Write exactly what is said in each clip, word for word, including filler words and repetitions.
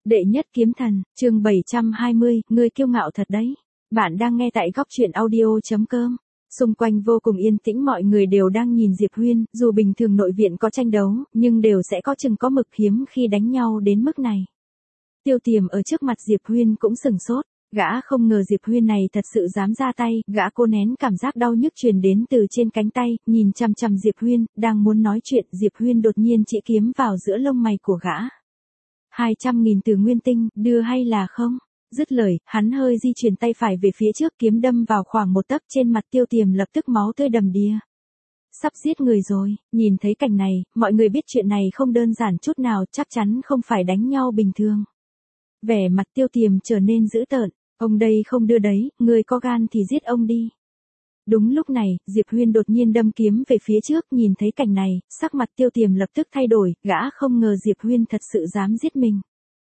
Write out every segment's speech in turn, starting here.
Đệ nhất kiếm thần, chương bảy trăm hai mươi, ngươi kiêu ngạo thật đấy. Bạn đang nghe tại góc truyện audio.com. Xung quanh vô cùng yên tĩnh, mọi người đều đang nhìn Diệp Huyên, dù bình thường nội viện có tranh đấu, nhưng đều sẽ có chừng có mực, hiếm khi đánh nhau đến mức này. Tiêu Tiềm ở trước mặt Diệp Huyên cũng sừng sốt, gã không ngờ Diệp Huyên này thật sự dám ra tay, gã cố nén cảm giác đau nhức truyền đến từ trên cánh tay, nhìn chằm chằm Diệp Huyên, đang muốn nói chuyện, Diệp Huyên đột nhiên chỉ kiếm vào giữa lông mày của gã. Hai trăm nghìn từ nguyên tinh, đưa hay là không? Dứt lời, hắn hơi di chuyển tay phải về phía trước, kiếm đâm vào khoảng một tấc trên mặt Tiêu Tiềm, lập tức máu tươi đầm đìa. Sắp giết người rồi, nhìn thấy cảnh này, mọi người biết chuyện này không đơn giản chút nào, chắc chắn không phải đánh nhau bình thường. Vẻ mặt Tiêu Tiềm trở nên dữ tợn, ông đây không đưa đấy, người có gan thì giết ông đi. Đúng lúc này, Diệp Huyên đột nhiên đâm kiếm về phía trước, nhìn thấy cảnh này, sắc mặt Tiêu Tiềm lập tức thay đổi, gã không ngờ Diệp Huyên thật sự dám giết mình.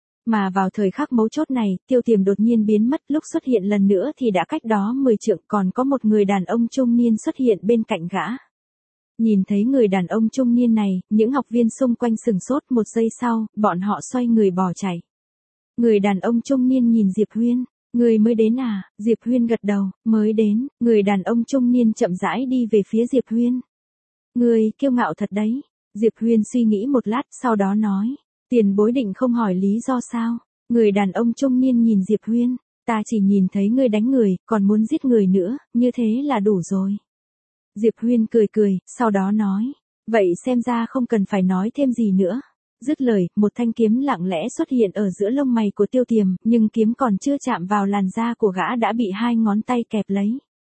Mà vào thời khắc mấu chốt này, Tiêu Tiềm đột nhiên biến mất, lúc xuất hiện lần nữa thì đã cách đó mười trượng, còn có một người đàn ông trung niên xuất hiện bên cạnh gã. Nhìn thấy người đàn ông trung niên này, những học viên xung quanh sừng sốt, một giây sau, bọn họ xoay người bỏ chạy. Người đàn ông trung niên nhìn Diệp Huyên. Người mới đến à? Diệp Huyên gật đầu, mới đến. Người đàn ông trung niên chậm rãi đi về phía Diệp Huyên. Người kiêu ngạo thật đấy. Diệp Huyên suy nghĩ một lát, sau đó nói. Tiền bối định không hỏi lý do sao? Người đàn ông trung niên nhìn Diệp Huyên. Ta chỉ nhìn thấy ngươi đánh người, còn muốn giết người nữa, như thế là đủ rồi. Diệp Huyên cười cười, sau đó nói. Vậy xem ra không cần phải nói thêm gì nữa. Dứt lời, một thanh kiếm lặng lẽ xuất hiện ở giữa lông mày của Tiêu Tiềm, nhưng kiếm còn chưa chạm vào làn da của gã đã bị hai ngón tay kẹp lấy.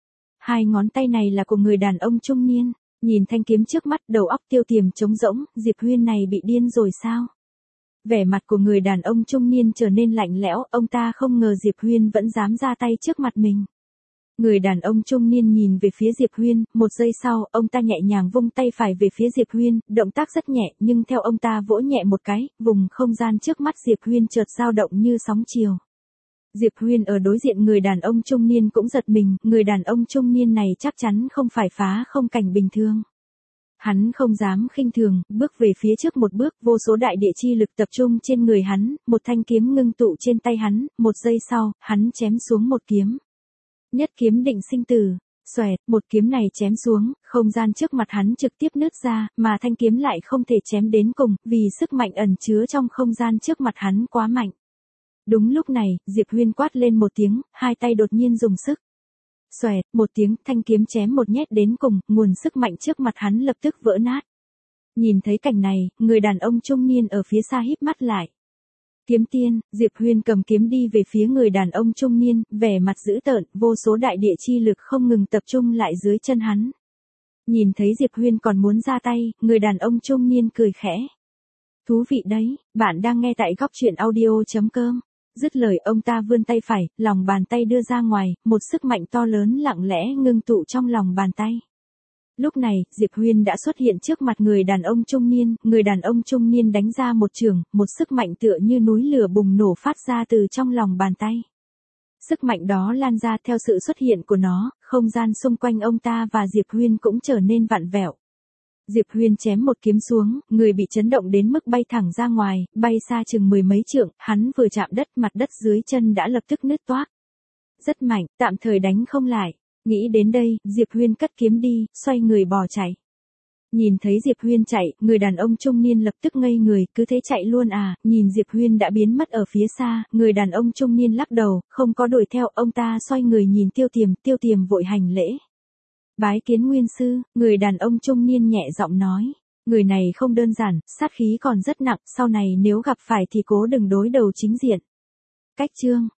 Hai ngón tay này là của người đàn ông trung niên. Nhìn thanh kiếm trước mắt, đầu óc Tiêu Tiềm trống rỗng, Diệp Huyên này bị điên rồi sao? Vẻ mặt của người đàn ông trung niên trở nên lạnh lẽo, ông ta không ngờ Diệp Huyên vẫn dám ra tay trước mặt mình. Người đàn ông trung niên nhìn về phía Diệp Huyên, một giây sau, ông ta nhẹ nhàng vung tay phải về phía Diệp Huyên, động tác rất nhẹ, nhưng theo ông ta vỗ nhẹ một cái, vùng không gian trước mắt Diệp Huyên chợt dao động như sóng chiều. Diệp Huyên ở đối diện người đàn ông trung niên cũng giật mình, người đàn ông trung niên này chắc chắn không phải phá không cảnh bình thường. Hắn không dám khinh thường, bước về phía trước một bước, vô số đại địa chi lực tập trung trên người hắn, một thanh kiếm ngưng tụ trên tay hắn, một giây sau, hắn chém xuống một kiếm. Nhất kiếm định sinh tử, xoẹt, một kiếm này chém xuống, không gian trước mặt hắn trực tiếp nứt ra, mà thanh kiếm lại không thể chém đến cùng, vì sức mạnh ẩn chứa trong không gian trước mặt hắn quá mạnh. Đúng lúc này, Diệp Huyên quát lên một tiếng, hai tay đột nhiên dùng sức. Xoẹt, một tiếng, thanh kiếm chém một nhét đến cùng, nguồn sức mạnh trước mặt hắn lập tức vỡ nát. Nhìn thấy cảnh này, người đàn ông trung niên ở phía xa híp mắt lại. Kiếm tiên, Diệp Huyên cầm kiếm đi về phía người đàn ông trung niên, vẻ mặt dữ tợn, vô số đại địa chi lực không ngừng tập trung lại dưới chân hắn. Nhìn thấy Diệp Huyên còn muốn ra tay, người đàn ông trung niên cười khẽ. Thú vị đấy, bạn đang nghe tại góc truyện audio.com. Dứt lời, ông ta vươn tay phải, lòng bàn tay đưa ra ngoài, một sức mạnh to lớn lặng lẽ ngưng tụ trong lòng bàn tay. Lúc này, Diệp Huyên đã xuất hiện trước mặt người đàn ông trung niên, người đàn ông trung niên đánh ra một chưởng, một sức mạnh tựa như núi lửa bùng nổ phát ra từ trong lòng bàn tay. Sức mạnh đó lan ra, theo sự xuất hiện của nó, không gian xung quanh ông ta và Diệp Huyên cũng trở nên vặn vẹo. Diệp Huyên chém một kiếm xuống, người bị chấn động đến mức bay thẳng ra ngoài, bay xa chừng mười mấy trượng, hắn vừa chạm đất, mặt đất dưới chân đã lập tức nứt toác. Rất mạnh, tạm thời đánh không lại. Nghĩ đến đây, Diệp Huyên cất kiếm đi, xoay người bỏ chạy. Nhìn thấy Diệp Huyên chạy, người đàn ông trung niên lập tức ngây người, cứ thế chạy luôn à? Nhìn Diệp Huyên đã biến mất ở phía xa, người đàn ông trung niên lắc đầu, không có đuổi theo, ông ta xoay người nhìn Tiêu Tiềm, Tiêu Tiềm vội hành lễ. Bái kiến nguyên sư, người đàn ông trung niên nhẹ giọng nói. Người này không đơn giản, sát khí còn rất nặng, sau này nếu gặp phải thì cố đừng đối đầu chính diện. Cách chương